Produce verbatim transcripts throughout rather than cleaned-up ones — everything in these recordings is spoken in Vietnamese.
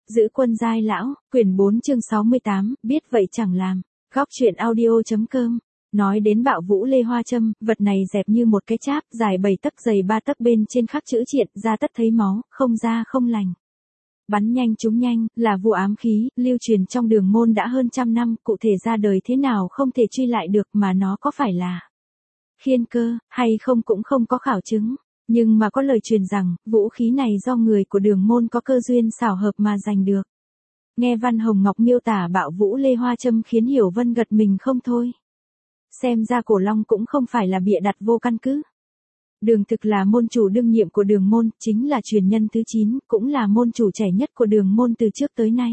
Giữ quân giai lão, quyển bốn chương sáu mươi tám, biết vậy chẳng làm. Góc truyện audio.com. Nói đến Bạo Vũ Lê Hoa Châm, vật này dẹp như một cái cháp, dài bảy tấc dày ba tấc, bên trên khắc chữ triện, ra tất thấy máu, không ra không lành. Bắn nhanh trúng nhanh, là vụ ám khí, lưu truyền trong đường môn đã hơn trăm năm, cụ thể ra đời thế nào không thể truy lại được, mà nó có phải là khiên cơ, hay không cũng không có khảo chứng. Nhưng mà có lời truyền rằng, vũ khí này do người của đường môn có cơ duyên xảo hợp mà giành được. Nghe Văn Hồng Ngọc miêu tả Bạo Vũ Lê Hoa Châm khiến Hiểu Vân gật mình không thôi. Xem ra Cổ Long cũng không phải là bịa đặt vô căn cứ. Đường Thực là môn chủ đương nhiệm của đường môn, chính là truyền nhân thứ chín, cũng là môn chủ trẻ nhất của đường môn từ trước tới nay.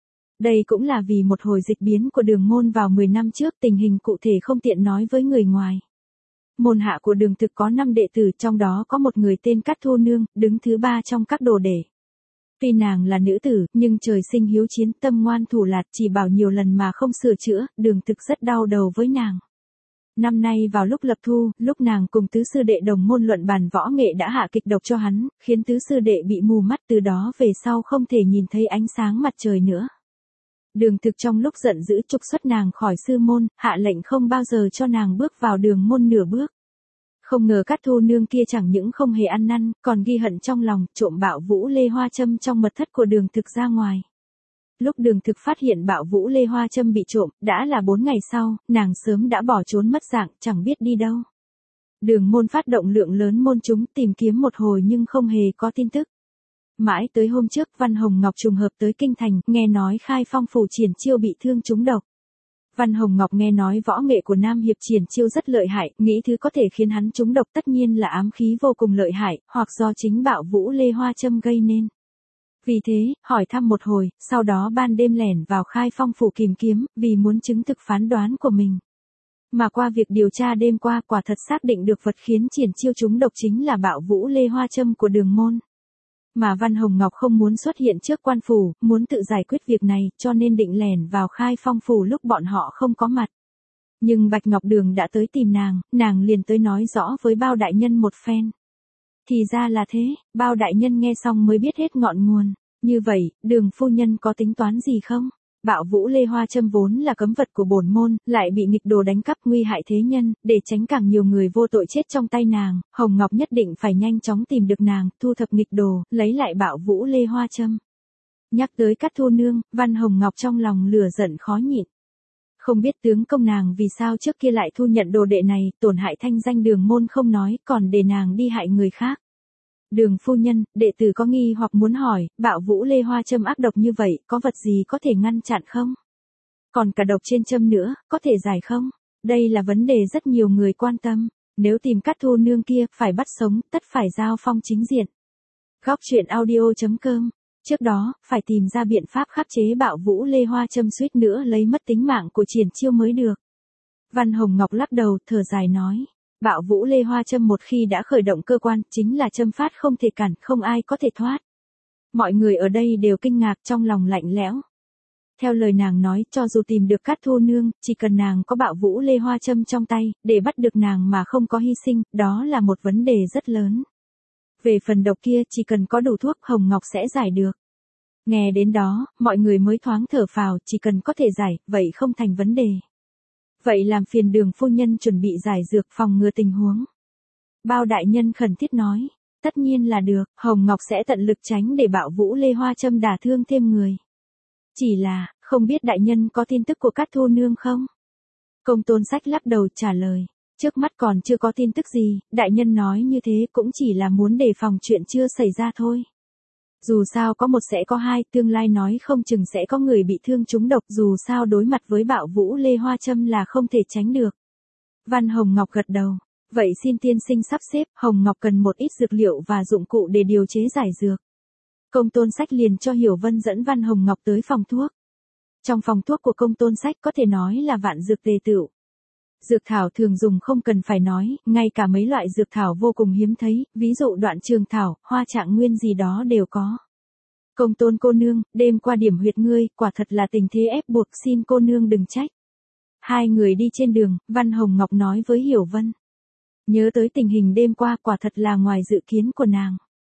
Đây cũng là vì một hồi dịch biến của đường môn vào mười năm trước, tình hình cụ thể không tiện nói với người ngoài. Môn hạ của Đường Thực có năm đệ tử, trong đó có một người tên Cát Thu Nương, đứng thứ ba trong các đồ đệ. Tuy nàng là nữ tử, nhưng trời sinh hiếu chiến, tâm ngoan thủ lạt, chỉ bảo nhiều lần mà không sửa chữa, Đường Thực rất đau đầu với nàng. Năm nay vào lúc lập thu, lúc nàng cùng tứ sư đệ đồng môn luận bàn võ nghệ đã hạ kịch độc cho hắn, khiến tứ sư đệ bị mù mắt, từ đó về sau không thể nhìn thấy ánh sáng mặt trời nữa. Đường Thực trong lúc giận dữ trục xuất nàng khỏi sư môn, hạ lệnh không bao giờ cho nàng bước vào đường môn nửa bước. Không ngờ Cát Thu Nương kia chẳng những không hề ăn năn, còn ghi hận trong lòng, trộm Bạo Vũ Lê Hoa Châm trong mật thất của Đường Thực ra ngoài. Lúc Đường Thực phát hiện Bạo Vũ Lê Hoa Châm bị trộm, đã là bốn ngày sau, nàng sớm đã bỏ trốn mất dạng, chẳng biết đi đâu. Đường môn phát động lượng lớn môn chúng tìm kiếm một hồi nhưng không hề có tin tức. Mãi tới hôm trước, Văn Hồng Ngọc trùng hợp tới kinh thành, nghe nói Khai Phong phủ Triển Chiêu bị thương trúng độc. Văn Hồng Ngọc nghe nói võ nghệ của Nam Hiệp Triển Chiêu rất lợi hại, nghĩ thứ có thể khiến hắn trúng độc tất nhiên là ám khí vô cùng lợi hại, hoặc do chính Bạo Vũ Lê Hoa Châm gây nên. Vì thế, hỏi thăm một hồi, sau đó ban đêm lẻn vào Khai Phong phủ tìm kiếm, vì muốn chứng thực phán đoán của mình. Mà qua việc điều tra đêm qua, quả thật xác định được vật khiến Triển Chiêu trúng độc chính là Bạo Vũ Lê Hoa Châm của đường môn. Mà Văn Hồng Ngọc không muốn xuất hiện trước quan phủ, muốn tự giải quyết việc này, cho nên định lẻn vào Khai Phong phủ lúc bọn họ không có mặt. Nhưng Bạch Ngọc Đường đã tới tìm nàng, nàng liền tới nói rõ với Bao đại nhân một phen. Thì ra là thế, Bao đại nhân nghe xong mới biết hết ngọn nguồn. Như vậy, Đường phu nhân có tính toán gì không? Bạo Vũ Lê Hoa Châm vốn là cấm vật của bổn môn, lại bị nghịch đồ đánh cắp nguy hại thế nhân, để tránh càng nhiều người vô tội chết trong tay nàng, Hồng Ngọc nhất định phải nhanh chóng tìm được nàng, thu thập nghịch đồ, lấy lại Bạo Vũ Lê Hoa Châm. Nhắc tới Cát Thu Nương, Văn Hồng Ngọc trong lòng lửa giận khó nhịn. Không biết tướng công nàng vì sao trước kia lại thu nhận đồ đệ này, tổn hại thanh danh đường môn không nói, còn để nàng đi hại người khác. Đường phu nhân, đệ tử có nghi hoặc muốn hỏi, Bạo Vũ Lê Hoa Châm ác độc như vậy, có vật gì có thể ngăn chặn không? Còn cả độc trên châm nữa, có thể giải không? Đây là vấn đề rất nhiều người quan tâm. Nếu tìm Cát Thu Nương kia, phải bắt sống, tất phải giao phong chính diện. Góc truyện audio.com. Trước đó, phải tìm ra biện pháp khắc chế Bạo Vũ Lê Hoa Châm suýt nữa lấy mất tính mạng của Triển Chiêu mới được. Văn Hồng Ngọc lắc đầu, thở dài nói. Bạo Vũ Lê Hoa Châm một khi đã khởi động cơ quan, chính là châm phát không thể cản, không ai có thể thoát. Mọi người ở đây đều kinh ngạc, trong lòng lạnh lẽo. Theo lời nàng nói, cho dù tìm được Cát Thu Nương, chỉ cần nàng có Bạo Vũ Lê Hoa Châm trong tay, để bắt được nàng mà không có hy sinh, đó là một vấn đề rất lớn. Về phần độc kia, chỉ cần có đủ thuốc, Hồng Ngọc sẽ giải được. Nghe đến đó, mọi người mới thoáng thở phào, chỉ cần có thể giải, vậy không thành vấn đề. Vậy làm phiền Đường phu nhân chuẩn bị giải dược phòng ngừa tình huống. Bao đại nhân khẩn thiết nói, tất nhiên là được, Hồng Ngọc sẽ tận lực tránh để Bạo Vũ Lê Hoa Châm đả thương thêm người. Chỉ là, không biết đại nhân có tin tức của Cát Thu Nương không? Công Tôn Sách lắc đầu trả lời, trước mắt còn chưa có tin tức gì, đại nhân nói như thế cũng chỉ là muốn đề phòng chuyện chưa xảy ra thôi. Dù sao có một sẽ có hai, tương lai nói không chừng sẽ có người bị thương trúng độc, dù sao đối mặt với Bạo Vũ Lê Hoa Châm là không thể tránh được. Văn Hồng Ngọc gật đầu, vậy xin tiên sinh sắp xếp, Hồng Ngọc cần một ít dược liệu và dụng cụ để điều chế giải dược. Công Tôn Sách liền cho Hiểu Vân dẫn Văn Hồng Ngọc tới phòng thuốc. Trong phòng thuốc của Công Tôn Sách có thể nói là vạn dược tề tựu. Dược thảo thường dùng không cần phải nói, ngay cả mấy loại dược thảo vô cùng hiếm thấy, ví dụ đoạn trường thảo, hoa trạng nguyên gì đó đều có. Công Tôn cô nương, đêm qua điểm huyệt ngươi, quả thật là tình thế ép buộc, xin cô nương đừng trách. Hai người đi trên đường, Văn Hồng Ngọc nói với Hiểu Vân. Nhớ tới tình hình đêm qua, quả thật là ngoài dự kiến của nàng.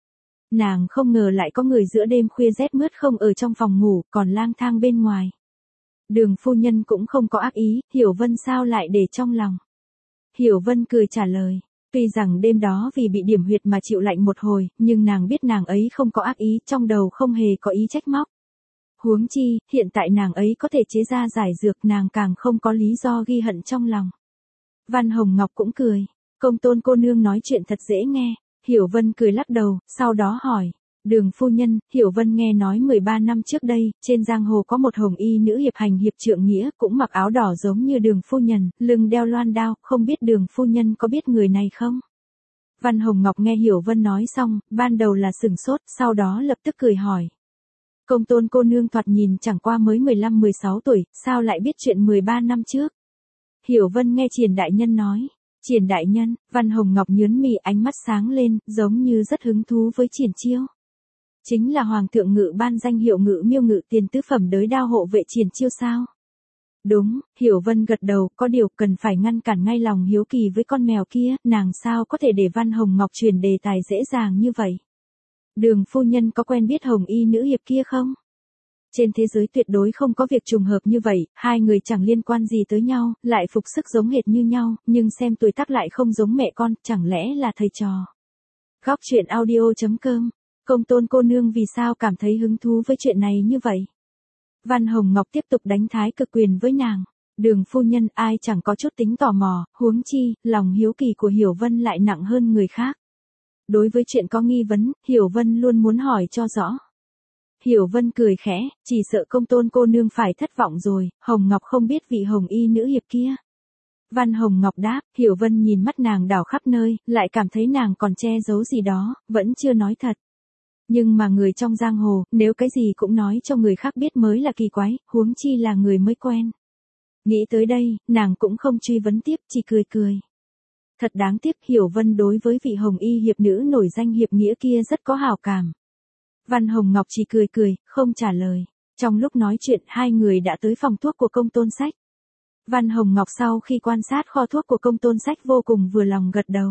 Nàng không ngờ lại có người giữa đêm khuya rét mướt không ở trong phòng ngủ, còn lang thang bên ngoài. Đường phu nhân cũng không có ác ý, Hiểu Vân sao lại để trong lòng. Hiểu Vân cười trả lời, tuy rằng đêm đó vì bị điểm huyệt mà chịu lạnh một hồi, nhưng nàng biết nàng ấy không có ác ý, trong đầu không hề có ý trách móc. Huống chi, hiện tại nàng ấy có thể chế ra giải dược, nàng càng không có lý do ghi hận trong lòng. Văn Hồng Ngọc cũng cười, Công Tôn cô nương nói chuyện thật dễ nghe. Hiểu Vân cười lắc đầu, sau đó hỏi, Đường phu nhân, Hiểu Vân nghe nói mười ba năm trước đây, trên giang hồ có một hồng y nữ hiệp hành hiệp trượng nghĩa, cũng mặc áo đỏ giống như Đường phu nhân, lưng đeo loan đao, không biết Đường phu nhân có biết người này không? Văn Hồng Ngọc nghe Hiểu Vân nói xong, ban đầu là sửng sốt, sau đó lập tức cười hỏi. Công Tôn cô nương thoạt nhìn chẳng qua mới mười lăm mười sáu tuổi, sao lại biết chuyện mười ba năm trước? Hiểu Vân nghe Triển đại nhân nói. Triển đại nhân, Văn Hồng Ngọc nhướng mì, ánh mắt sáng lên, giống như rất hứng thú với Triển Chiêu. Chính là hoàng thượng ngự ban danh hiệu Ngự Miêu Ngự Tiền tứ phẩm đới đao hộ vệ Triển Chiêu sao? Đúng, Hiểu Vân gật đầu, có điều cần phải ngăn cản ngay lòng hiếu kỳ với con mèo kia, nàng sao có thể để Văn Hồng Ngọc truyền đề tài dễ dàng như vậy? Đường phu nhân có quen biết hồng y nữ hiệp kia không? Trên thế giới tuyệt đối không có việc trùng hợp như vậy, hai người chẳng liên quan gì tới nhau, lại phục sức giống hệt như nhau, nhưng xem tuổi tác lại không giống mẹ con, chẳng lẽ là thầy trò. Góc truyện audio chấm com, Công Tôn cô nương vì sao cảm thấy hứng thú với chuyện này như vậy? Văn Hồng Ngọc tiếp tục đánh thái cực quyền với nàng. Đường phu nhân, ai chẳng có chút tính tò mò, huống chi, lòng hiếu kỳ của Hiểu Vân lại nặng hơn người khác. Đối với chuyện có nghi vấn, Hiểu Vân luôn muốn hỏi cho rõ. Hiểu Vân cười khẽ, chỉ sợ Công Tôn cô nương phải thất vọng rồi, Hồng Ngọc không biết vị hồng y nữ hiệp kia. Văn Hồng Ngọc đáp, Hiểu Vân nhìn mắt nàng đảo khắp nơi, lại cảm thấy nàng còn che giấu gì đó, vẫn chưa nói thật. Nhưng mà người trong giang hồ, nếu cái gì cũng nói cho người khác biết mới là kỳ quái, huống chi là người mới quen. Nghĩ tới đây, nàng cũng không truy vấn tiếp, chỉ cười cười. Thật đáng tiếc, Hiểu Vân đối với vị hồng y hiệp nữ nổi danh hiệp nghĩa kia rất có hảo cảm. Văn Hồng Ngọc chỉ cười cười, không trả lời. Trong lúc nói chuyện, hai người đã tới phòng thuốc của Công Tôn Sách. Văn Hồng Ngọc sau khi quan sát kho thuốc của Công Tôn Sách vô cùng vừa lòng gật đầu.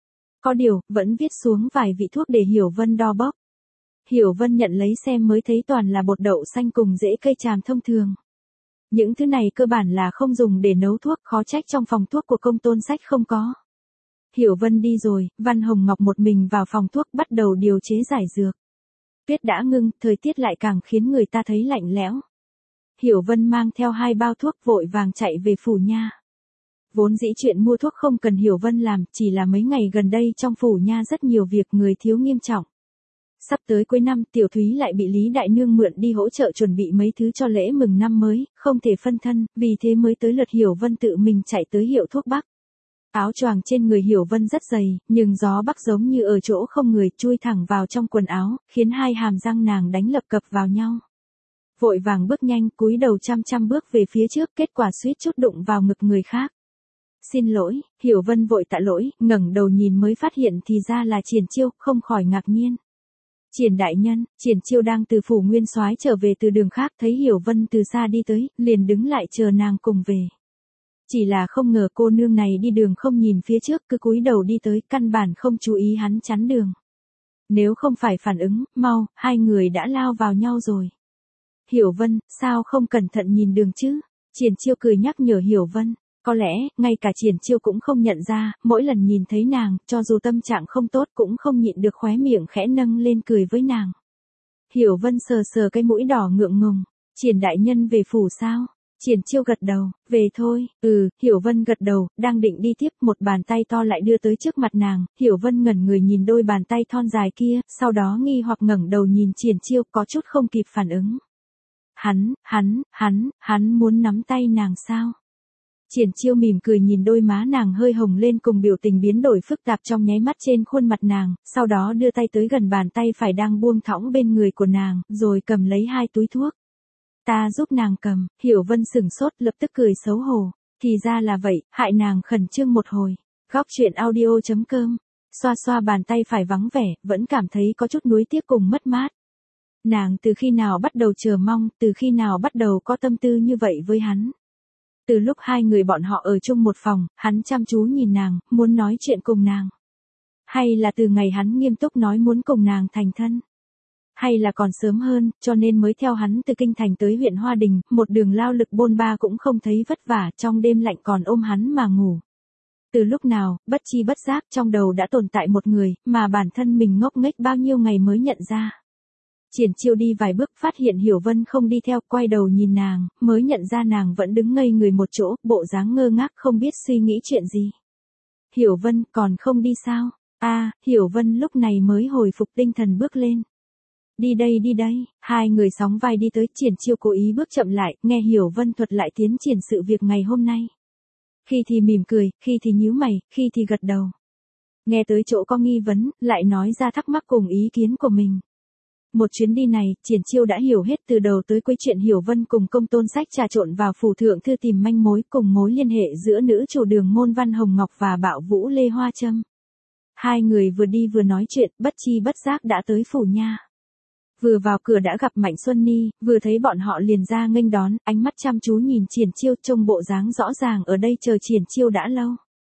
Có điều, vẫn viết xuống vài vị thuốc để Hiểu Vân đo bốc. Hiểu Vân nhận lấy xem mới thấy toàn là bột đậu xanh cùng rễ cây tràm thông thường. Những thứ này cơ bản là không dùng để nấu thuốc, khó trách trong phòng thuốc của Công Tôn Sách không có. Hiểu Vân đi rồi, Văn Hồng Ngọc một mình vào phòng thuốc bắt đầu điều chế giải dược. Tuyết đã ngưng, thời tiết lại càng khiến người ta thấy lạnh lẽo. Hiểu Vân mang theo hai bao thuốc vội vàng chạy về phủ nha. Vốn dĩ chuyện mua thuốc không cần Hiểu Vân làm, chỉ là mấy ngày gần đây trong phủ nha rất nhiều việc người thiếu nghiêm trọng. Sắp tới cuối năm, Tiểu Thúy lại bị Lý Đại Nương mượn đi hỗ trợ chuẩn bị mấy thứ cho lễ mừng năm mới, không thể phân thân, vì thế mới tới lượt Hiểu Vân tự mình chạy tới hiệu thuốc Bắc. Áo choàng trên người Hiểu Vân rất dày, nhưng gió bắc giống như ở chỗ không người chui thẳng vào trong quần áo, khiến hai hàm răng nàng đánh lập cập vào nhau. Vội vàng bước nhanh, cúi đầu chăm chăm bước về phía trước, kết quả suýt chút đụng vào ngực người khác. Xin lỗi, Hiểu Vân vội tạ lỗi, ngẩng đầu nhìn mới phát hiện thì ra là Triển Chiêu, không khỏi ngạc nhiên. Triển đại nhân, Triển Chiêu đang từ phủ Nguyên Soái trở về từ đường khác, thấy Hiểu Vân từ xa đi tới, liền đứng lại chờ nàng cùng về. Chỉ là không ngờ cô nương này đi đường không nhìn phía trước, cứ cúi đầu đi tới, căn bản không chú ý hắn chắn đường. Nếu không phải phản ứng, mau, hai người đã lao vào nhau rồi. Hiểu Vân, sao không cẩn thận nhìn đường chứ? Triển Chiêu cười nhắc nhở Hiểu Vân. Có lẽ, ngay cả Triển Chiêu cũng không nhận ra, mỗi lần nhìn thấy nàng, cho dù tâm trạng không tốt cũng không nhịn được khóe miệng khẽ nâng lên cười với nàng. Hiểu Vân sờ sờ cái mũi đỏ ngượng ngùng. Triển đại nhân về phủ sao? Triển Chiêu gật đầu, về thôi, ừ, Hiểu Vân gật đầu, đang định đi tiếp, một bàn tay to lại đưa tới trước mặt nàng, Hiểu Vân ngẩn người nhìn đôi bàn tay thon dài kia, sau đó nghi hoặc ngẩng đầu nhìn Triển Chiêu, có chút không kịp phản ứng. Hắn, hắn, hắn, hắn muốn nắm tay nàng sao? Triển Chiêu mỉm cười nhìn đôi má nàng hơi hồng lên cùng biểu tình biến đổi phức tạp trong nháy mắt trên khuôn mặt nàng, sau đó đưa tay tới gần bàn tay phải đang buông thõng bên người của nàng, rồi cầm lấy hai túi thuốc. Ta giúp nàng cầm, Hiểu Vân sửng sốt lập tức cười xấu hổ, thì ra là vậy, hại nàng khẩn trương một hồi. Góc truyện audio chấm com, xoa xoa bàn tay phải vắng vẻ, vẫn cảm thấy có chút nuối tiếc cùng mất mát. Nàng từ khi nào bắt đầu chờ mong, từ khi nào bắt đầu có tâm tư như vậy với hắn. Từ lúc hai người bọn họ ở chung một phòng, hắn chăm chú nhìn nàng, muốn nói chuyện cùng nàng. Hay là từ ngày hắn nghiêm túc nói muốn cùng nàng thành thân? Hay là còn sớm hơn, cho nên mới theo hắn từ kinh thành tới huyện Hoa Đình, một đường lao lực bôn ba cũng không thấy vất vả, trong đêm lạnh còn ôm hắn mà ngủ. Từ lúc nào, bất chi bất giác trong đầu đã tồn tại một người, mà bản thân mình ngốc nghếch bao nhiêu ngày mới nhận ra. Triển Chiêu đi vài bước phát hiện Hiểu Vân không đi theo, quay đầu nhìn nàng, mới nhận ra nàng vẫn đứng ngây người một chỗ, bộ dáng ngơ ngác không biết suy nghĩ chuyện gì. Hiểu Vân, còn không đi sao? A, à, Hiểu Vân lúc này mới hồi phục tinh thần bước lên. Đi đây đi đây, hai người sóng vai đi tới, Triển Chiêu cố ý bước chậm lại, nghe Hiểu Vân thuật lại tiến triển sự việc ngày hôm nay. Khi thì mỉm cười, khi thì nhíu mày, khi thì gật đầu. Nghe tới chỗ có nghi vấn, lại nói ra thắc mắc cùng ý kiến của mình. Một chuyến đi này, Triển Chiêu đã hiểu hết từ đầu tới cuối chuyện Hiểu Vân cùng Công Tôn Sách trà trộn vào phủ thượng thư tìm manh mối cùng mối liên hệ giữa nữ chủ đường môn Văn Hồng Ngọc và bạo vũ Lê Hoa Trâm. Hai người vừa đi vừa nói chuyện, bất chi bất giác đã tới phủ nha. Vừa vào cửa đã gặp Mạnh Xuân Ni, vừa thấy bọn họ liền ra nghênh đón, ánh mắt chăm chú nhìn Triển Chiêu, trông bộ dáng rõ ràng ở đây chờ Triển Chiêu đã lâu.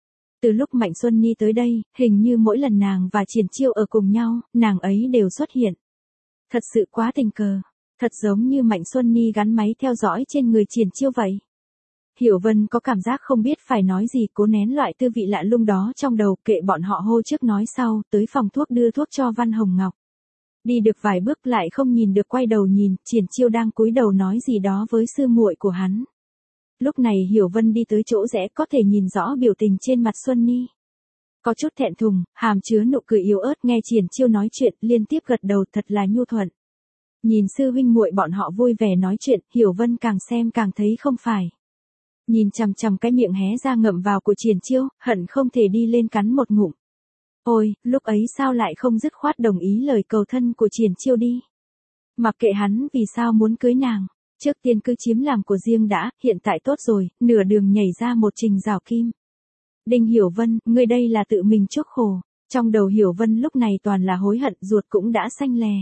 Từ lúc Mạnh Xuân Ni tới đây, hình như mỗi lần nàng và Triển Chiêu ở cùng nhau, nàng ấy đều xuất hiện. Thật sự quá tình cờ, thật giống như Mạnh Xuân Ni gắn máy theo dõi trên người Triển Chiêu vậy. Hiểu Vân có cảm giác không biết phải nói gì, cố nén loại tư vị lạ lùng đó trong đầu, kệ bọn họ hô trước nói sau, tới phòng thuốc đưa thuốc cho Văn Hồng Ngọc. Đi được vài bước lại không nhìn được, quay đầu nhìn, Triển Chiêu đang cúi đầu nói gì đó với sư muội của hắn. Lúc này Hiểu Vân đi tới chỗ rẽ, có thể nhìn rõ biểu tình trên mặt Xuân Ni. Có chút thẹn thùng, hàm chứa nụ cười yếu ớt, nghe Triển Chiêu nói chuyện, liên tiếp gật đầu thật là nhu thuận. Nhìn sư huynh muội bọn họ vui vẻ nói chuyện, Hiểu Vân càng xem càng thấy không phải. Nhìn chằm chằm cái miệng hé ra ngậm vào của Triển Chiêu, hận không thể đi lên cắn một ngụm. Ôi, lúc ấy sao lại không dứt khoát đồng ý lời cầu thân của Triển Chiêu đi. Mặc kệ hắn vì sao muốn cưới nàng, trước tiên cứ chiếm làm của riêng đã, hiện tại tốt rồi, nửa đường nhảy ra một trình rào kim. Đinh Hiểu Vân, ngươi đây là tự mình chuốc khổ. Trong đầu Hiểu Vân lúc này toàn là hối hận, ruột cũng đã xanh lè.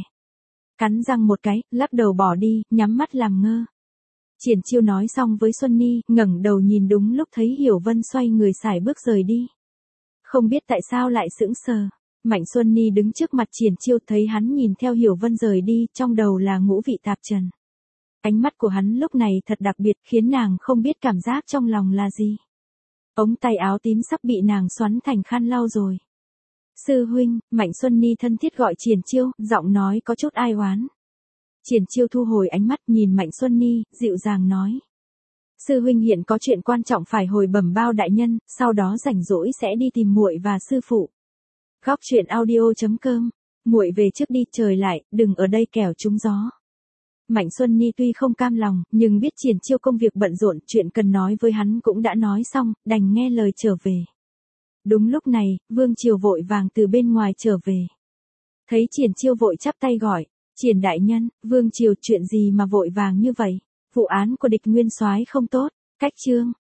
Cắn răng một cái, lắc đầu bỏ đi, nhắm mắt làm ngơ. Triển Chiêu nói xong với Xuân Ni, ngẩng đầu nhìn đúng lúc thấy Hiểu Vân xoay người sải bước rời đi. Không biết tại sao lại sững sờ. Mạnh Xuân Ni đứng trước mặt Triển Chiêu, thấy hắn nhìn theo Hiểu Vân rời đi, trong đầu là ngũ vị tạp trần. Ánh mắt của hắn lúc này thật đặc biệt, khiến nàng không biết cảm giác trong lòng là gì. Ống tay áo tím sắp bị nàng xoắn thành khăn lau rồi. Sư huynh, Mạnh Xuân Ni thân thiết gọi Triển Chiêu, giọng nói có chút ai oán. Triển Chiêu thu hồi ánh mắt nhìn Mạnh Xuân Ni, dịu dàng nói. Sư huynh hiện có chuyện quan trọng phải hồi bẩm bao đại nhân, sau đó rảnh rỗi sẽ đi tìm muội và sư phụ. Góc truyện audio chấm com, muội về trước đi, trời lại, đừng ở đây kẻo trúng gió. Mạnh Xuân Ni tuy không cam lòng, nhưng biết Triển Chiêu công việc bận rộn, chuyện cần nói với hắn cũng đã nói xong, đành nghe lời trở về. Đúng lúc này, Vương Triều vội vàng từ bên ngoài trở về. Thấy Triển Chiêu vội chắp tay gọi, Triển đại nhân, Vương Triều chuyện gì mà vội vàng như vậy? Vụ án của địch nguyên soái không tốt, cách chương.